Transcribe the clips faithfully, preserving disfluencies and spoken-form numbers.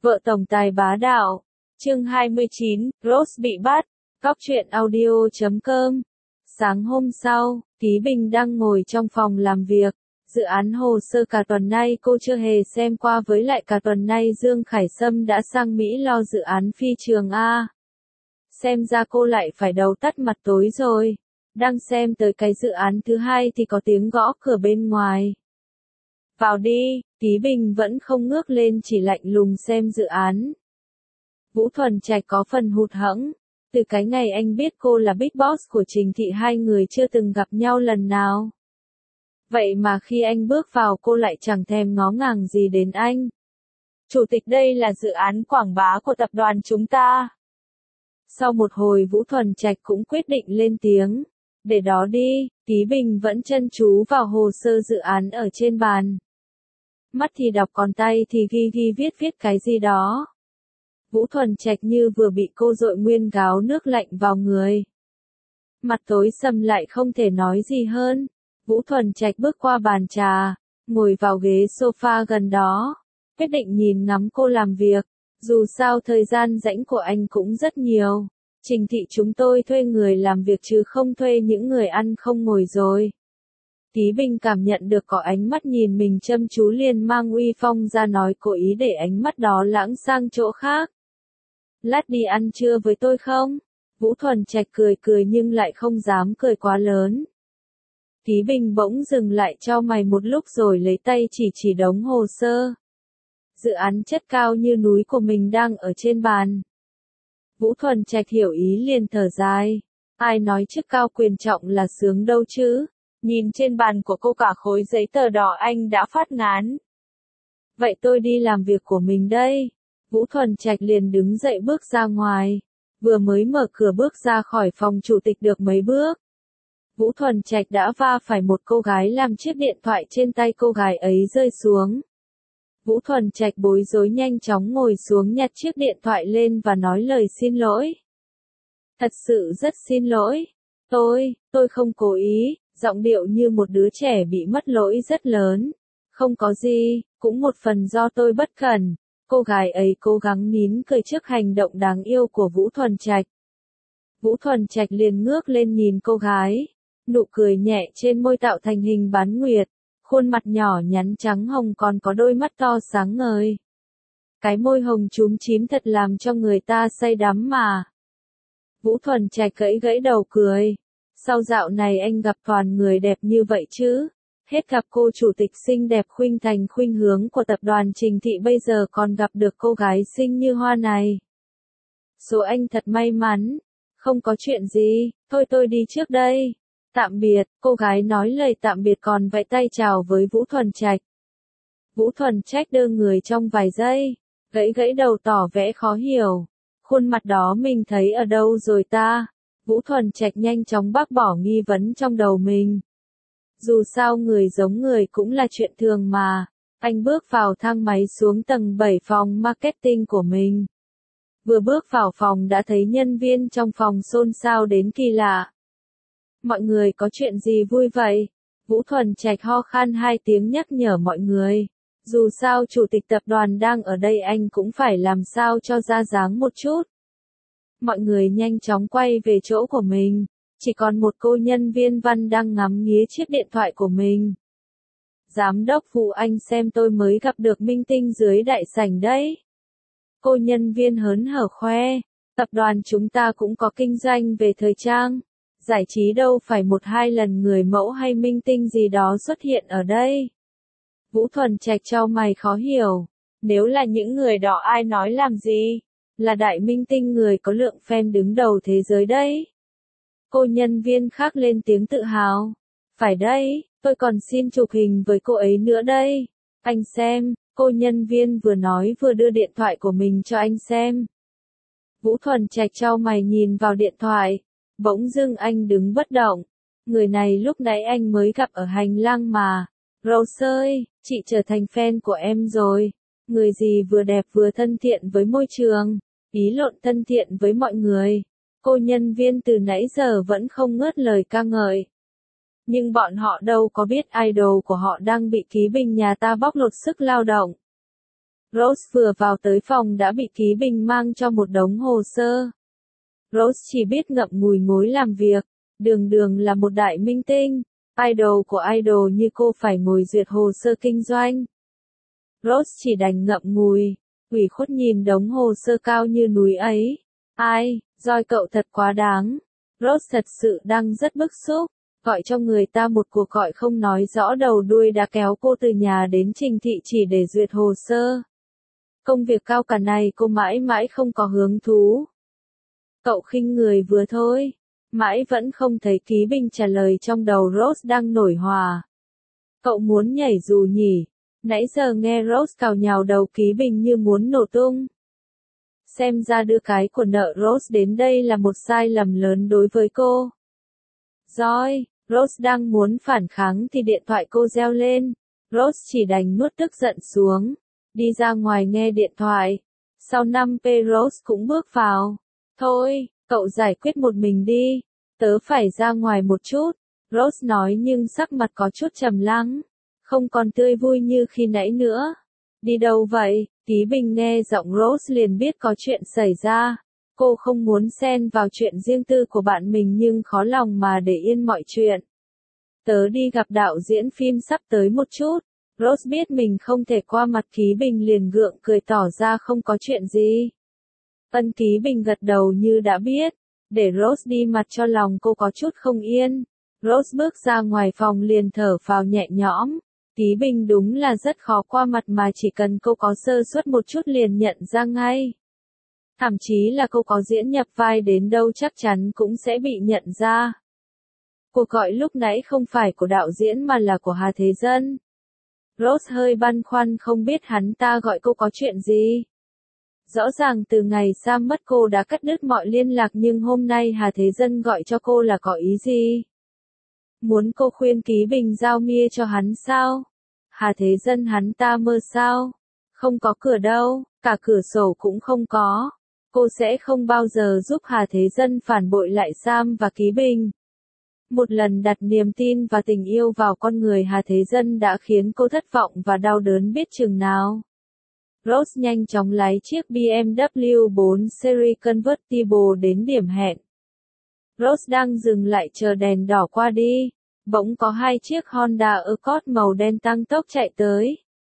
Vợ tổng tài bá đạo. Chương hai mươi chín, Rose bị bắt. Cóc truyện audio chấm com. Sáng hôm sau, Ký Bình đang ngồi trong phòng làm việc. Dự án hồ sơ cả tuần nay cô chưa hề xem qua, với lại cả tuần nay Dương Khải Sâm đã sang Mỹ lo dự án phi trường A. Xem ra cô lại phải đầu tắt mặt tối rồi. Đang xem tới cái dự án thứ hai thì có tiếng gõ cửa bên ngoài. Vào đi, Ký Bình vẫn không ngước lên, chỉ lạnh lùng xem dự án. Vũ Thuần Trạch có phần hụt hẫng. Từ cái ngày anh biết cô là Big Boss của Trình Thị, hai người chưa từng gặp nhau lần nào. Vậy mà khi anh bước vào cô lại chẳng thèm ngó ngàng gì đến anh. Chủ tịch, đây là dự án quảng bá của tập đoàn chúng ta. Sau một hồi Vũ Thuần Trạch cũng quyết định lên tiếng. Để đó đi, Ký Bình vẫn chăm chú vào hồ sơ dự án ở trên bàn. Mắt thì đọc còn tay thì ghi ghi viết viết cái gì đó. Vũ Thuần Trạch như vừa bị cô dội nguyên gáo nước lạnh vào người. Mặt tối sầm lại không thể nói gì hơn. Vũ Thuần Trạch bước qua bàn trà, ngồi vào ghế sofa gần đó, quyết định nhìn ngắm cô làm việc. Dù sao thời gian rảnh của anh cũng rất nhiều. Trình Thị chúng tôi thuê người làm việc chứ không thuê những người ăn không ngồi rồi. Ký Bình cảm nhận được có ánh mắt nhìn mình chăm chú, liền mang uy phong ra nói, cố ý để ánh mắt đó lãng sang chỗ khác. Lát đi ăn trưa với tôi không? Vũ Thuần Trạch cười cười nhưng lại không dám cười quá lớn. Ký Bình bỗng dừng lại chau mày một lúc rồi lấy tay chỉ chỉ đống hồ sơ. Dự án chất cao như núi của mình đang ở trên bàn. Vũ Thuần Trạch hiểu ý liền thở dài. Ai nói chức cao quyền trọng là sướng đâu chứ? Nhìn trên bàn của cô cả khối giấy tờ đỏ anh đã phát ngán. Vậy tôi đi làm việc của mình đây. Vũ Thuần Trạch liền đứng dậy bước ra ngoài. Vừa mới mở cửa bước ra khỏi phòng chủ tịch được mấy bước, Vũ Thuần Trạch đã va phải một cô gái, làm chiếc điện thoại trên tay cô gái ấy rơi xuống. Vũ Thuần Trạch bối rối nhanh chóng ngồi xuống, nhặt chiếc điện thoại lên và nói lời xin lỗi. Thật sự rất xin lỗi. Tôi, tôi không cố ý, giọng điệu như một đứa trẻ bị mất lỗi rất lớn. Không có gì, cũng một phần do tôi bất cẩn. Cô gái ấy cố gắng nín cười trước hành động đáng yêu của Vũ Thuần Trạch. Vũ Thuần Trạch liền ngước lên nhìn cô gái. Nụ cười nhẹ trên môi tạo thành hình bán nguyệt. Khuôn mặt nhỏ nhắn trắng hồng còn có đôi mắt to sáng ngời. Cái môi hồng chúm chím thật làm cho người ta say đắm mà. Vũ Thuần Trạch gãy gãy đầu cười. Sao dạo này anh gặp toàn người đẹp như vậy chứ? Hết gặp cô chủ tịch xinh đẹp khuynh thành khuynh hướng của tập đoàn Trình Thị, bây giờ còn gặp được cô gái xinh như hoa này. Số anh thật may mắn. Không có chuyện gì, thôi tôi đi trước đây. Tạm biệt, cô gái nói lời tạm biệt còn vẫy tay chào với Vũ Thuần Trạch. Vũ Thuần Trạch đơ người trong vài giây, gãy gãy đầu tỏ vẻ khó hiểu. Khuôn mặt đó mình thấy ở đâu rồi ta? Vũ Thuần Trạch nhanh chóng bác bỏ nghi vấn trong đầu mình. Dù sao người giống người cũng là chuyện thường mà. Anh bước vào thang máy xuống tầng bảy phòng marketing của mình. Vừa bước vào phòng đã thấy nhân viên trong phòng xôn xao đến kỳ lạ. Mọi người có chuyện gì vui vậy? Vũ Thuần Trạch ho khan hai tiếng nhắc nhở mọi người. Dù sao chủ tịch tập đoàn đang ở đây, anh cũng phải làm sao cho ra dáng một chút. Mọi người nhanh chóng quay về chỗ của mình. Chỉ còn một cô nhân viên văn đang ngắm nghía chiếc điện thoại của mình. Giám đốc Vũ, anh xem tôi mới gặp được minh tinh dưới đại sảnh đấy. Cô nhân viên hớn hở khoe. Tập đoàn chúng ta cũng có kinh doanh về thời trang. Giải trí đâu phải một hai lần người mẫu hay minh tinh gì đó xuất hiện ở đây. Vũ Thuần Trạch chau mày khó hiểu. Nếu là những người đó ai nói làm gì? Là đại minh tinh, người có lượng fan đứng đầu thế giới đấy. Cô nhân viên khác lên tiếng tự hào. Phải đấy, tôi còn xin chụp hình với cô ấy nữa đây. Anh xem, cô nhân viên vừa nói vừa đưa điện thoại của mình cho anh xem. Vũ Thuần Trạch chau mày nhìn vào điện thoại. Bỗng dưng anh đứng bất động. Người này lúc nãy anh mới gặp ở hành lang mà. Rose ơi, chị trở thành fan của em rồi. Người gì vừa đẹp vừa thân thiện với môi trường. Ý lộn, thân thiện với mọi người. Cô nhân viên từ nãy giờ vẫn không ngớt lời ca ngợi. Nhưng bọn họ đâu có biết idol của họ đang bị Ký Bình nhà ta bóc lột sức lao động. Rose vừa vào tới phòng đã bị Ký Bình mang cho một đống hồ sơ. Rose chỉ biết ngậm ngùi ngồi làm việc, đường đường là một đại minh tinh, idol của idol như cô phải ngồi duyệt hồ sơ kinh doanh. Rose chỉ đành ngậm ngùi, ủy khuất nhìn đống hồ sơ cao như núi ấy. Ai, Joy cậu thật quá đáng. Rose thật sự đang rất bức xúc, gọi cho người ta một cuộc gọi không nói rõ đầu đuôi đã kéo cô từ nhà đến Trình Thị chỉ để duyệt hồ sơ. Công việc cao cả này cô mãi mãi không có hứng thú. Cậu khinh người vừa thôi, mãi vẫn không thấy Ký Bình trả lời trong đầu Rose đang nổi hỏa. Cậu muốn nhảy dù nhỉ? Nãy giờ nghe Rose cào nhào đầu Ký Bình như muốn nổ tung. Xem ra đưa cái của nợ Rose đến đây là một sai lầm lớn đối với cô. Joy, Rose đang muốn phản kháng thì điện thoại cô reo lên. Rose chỉ đành nuốt tức giận xuống, đi ra ngoài nghe điện thoại. Sau năm phút Rose cũng bước vào. Thôi, cậu giải quyết một mình đi, tớ phải ra ngoài một chút. Rose nói nhưng sắc mặt có chút trầm lắng, không còn tươi vui như khi nãy nữa. Đi đâu vậy? Ký Bình nghe giọng Rose liền biết có chuyện xảy ra. Cô không muốn xen vào chuyện riêng tư của bạn mình nhưng khó lòng mà để yên mọi chuyện. Tớ đi gặp đạo diễn phim sắp tới một chút. Rose biết mình không thể qua mặt Ký Bình liền gượng cười tỏ ra không có chuyện gì. Ân Ký Bình gật đầu như đã biết, để Rose đi mặt cho lòng cô có chút không yên. Rose bước ra ngoài phòng liền thở phào nhẹ nhõm. Ký Bình đúng là rất khó qua mặt mà chỉ cần cô có sơ suất một chút liền nhận ra ngay. Thậm chí là cô có diễn nhập vai đến đâu chắc chắn cũng sẽ bị nhận ra. Cuộc gọi lúc nãy không phải của đạo diễn mà là của Hà Thế Dân. Rose hơi băn khoăn không biết hắn ta gọi cô có chuyện gì. Rõ ràng từ ngày Sam mất cô đã cắt đứt mọi liên lạc nhưng hôm nay Hà Thế Dân gọi cho cô là có ý gì? Muốn cô khuyên Ký Bình giao Mia cho hắn sao? Hà Thế Dân hắn ta mơ sao? Không có cửa đâu, cả cửa sổ cũng không có. Cô sẽ không bao giờ giúp Hà Thế Dân phản bội lại Sam và Ký Bình. Một lần đặt niềm tin và tình yêu vào con người Hà Thế Dân đã khiến cô thất vọng và đau đớn biết chừng nào. Rose nhanh chóng lái chiếc bê em vê bốn Series Convertible đến điểm hẹn. Rose đang dừng lại chờ đèn đỏ qua đi. Bỗng có hai chiếc Honda Accord màu đen tăng tốc chạy tới.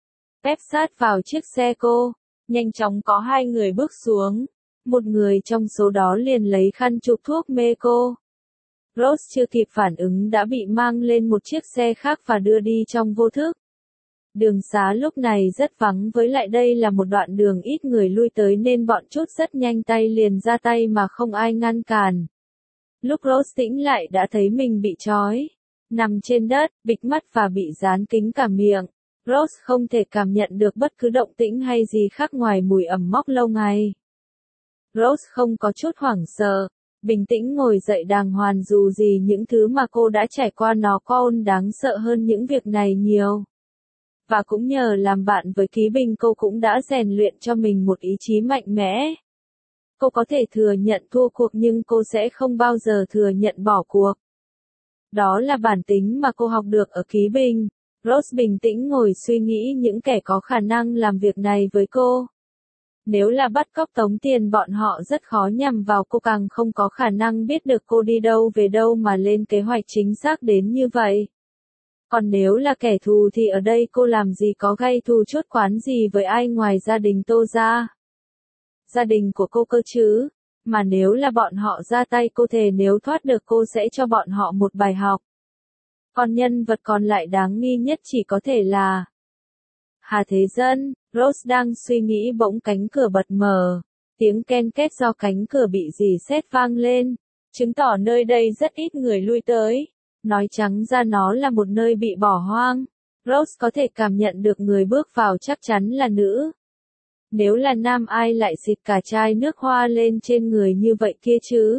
Ép sát vào chiếc xe cô. Nhanh chóng có hai người bước xuống. Một người trong số đó liền lấy khăn chụp thuốc mê cô. Rose chưa kịp phản ứng đã bị mang lên một chiếc xe khác và đưa đi trong vô thức. Đường xá lúc này rất vắng với lại đây là một đoạn đường ít người lui tới nên bọn trút rất nhanh tay liền ra tay mà không ai ngăn cản. Lúc Rose tỉnh lại đã thấy mình bị trói, nằm trên đất, bịt mắt và bị dán kính cả miệng. Rose không thể cảm nhận được bất cứ động tĩnh hay gì khác ngoài mùi ẩm mốc lâu ngày. Rose không có chút hoảng sợ, bình tĩnh ngồi dậy đàng hoàng dù gì những thứ mà cô đã trải qua nó còn đáng sợ hơn những việc này nhiều. Và cũng nhờ làm bạn với Ký Bình cô cũng đã rèn luyện cho mình một ý chí mạnh mẽ. Cô có thể thừa nhận thua cuộc nhưng cô sẽ không bao giờ thừa nhận bỏ cuộc. Đó là bản tính mà cô học được ở Ký Bình. Rose bình tĩnh ngồi suy nghĩ những kẻ có khả năng làm việc này với cô. Nếu là bắt cóc tống tiền bọn họ rất khó nhằm vào cô, càng không có khả năng biết được cô đi đâu về đâu mà lên kế hoạch chính xác đến như vậy. Còn nếu là kẻ thù thì ở đây cô làm gì có gây thù chốt oán gì với ai ngoài gia đình Tô ra. Gia đình của cô cơ chứ, mà nếu là bọn họ ra tay cô thề nếu thoát được cô sẽ cho bọn họ một bài học. Còn nhân vật còn lại đáng nghi nhất chỉ có thể là Hà Thế Dân. Rose đang suy nghĩ bỗng cánh cửa bật mở, tiếng ken két do cánh cửa bị rỉ sét vang lên, chứng tỏ nơi đây rất ít người lui tới. Nói trắng ra nó là một nơi bị bỏ hoang. Rose có thể cảm nhận được người bước vào chắc chắn là nữ. Nếu là nam ai lại xịt cả chai nước hoa lên trên người như vậy kia chứ?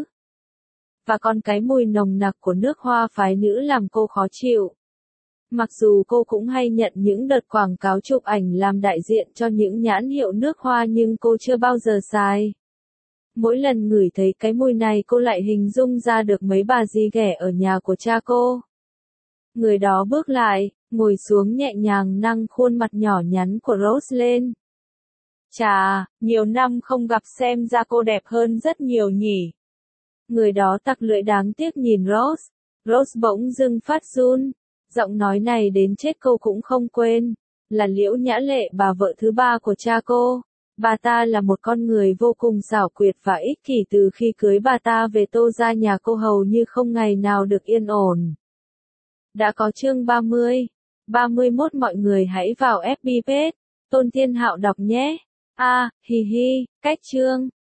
Và còn cái mùi nồng nặc của nước hoa phái nữ làm cô khó chịu. Mặc dù cô cũng hay nhận những đợt quảng cáo chụp ảnh làm đại diện cho những nhãn hiệu nước hoa nhưng cô chưa bao giờ xài. Mỗi lần ngửi thấy cái mùi này cô lại hình dung ra được mấy bà dì ghẻ ở nhà của cha cô. Người đó bước lại, ngồi xuống nhẹ nhàng nâng khuôn mặt nhỏ nhắn của Rose lên. Chà, nhiều năm không gặp xem ra cô đẹp hơn rất nhiều nhỉ. Người đó tặc lưỡi đáng tiếc nhìn Rose. Rose bỗng dưng phát run. Giọng nói này đến chết cô cũng không quên. Là Liễu Nhã Lệ, bà vợ thứ ba của cha cô. Bà ta là một con người vô cùng xảo quyệt và ích kỷ, từ khi cưới bà ta về Tô gia nhà cô hầu như không ngày nào được yên ổn. Đã có chương ba mươi, ba mươi mốt mọi người hãy vào ép bê page, Tôn Thiên Hạo đọc nhé. A, à, hi hi, cách chương.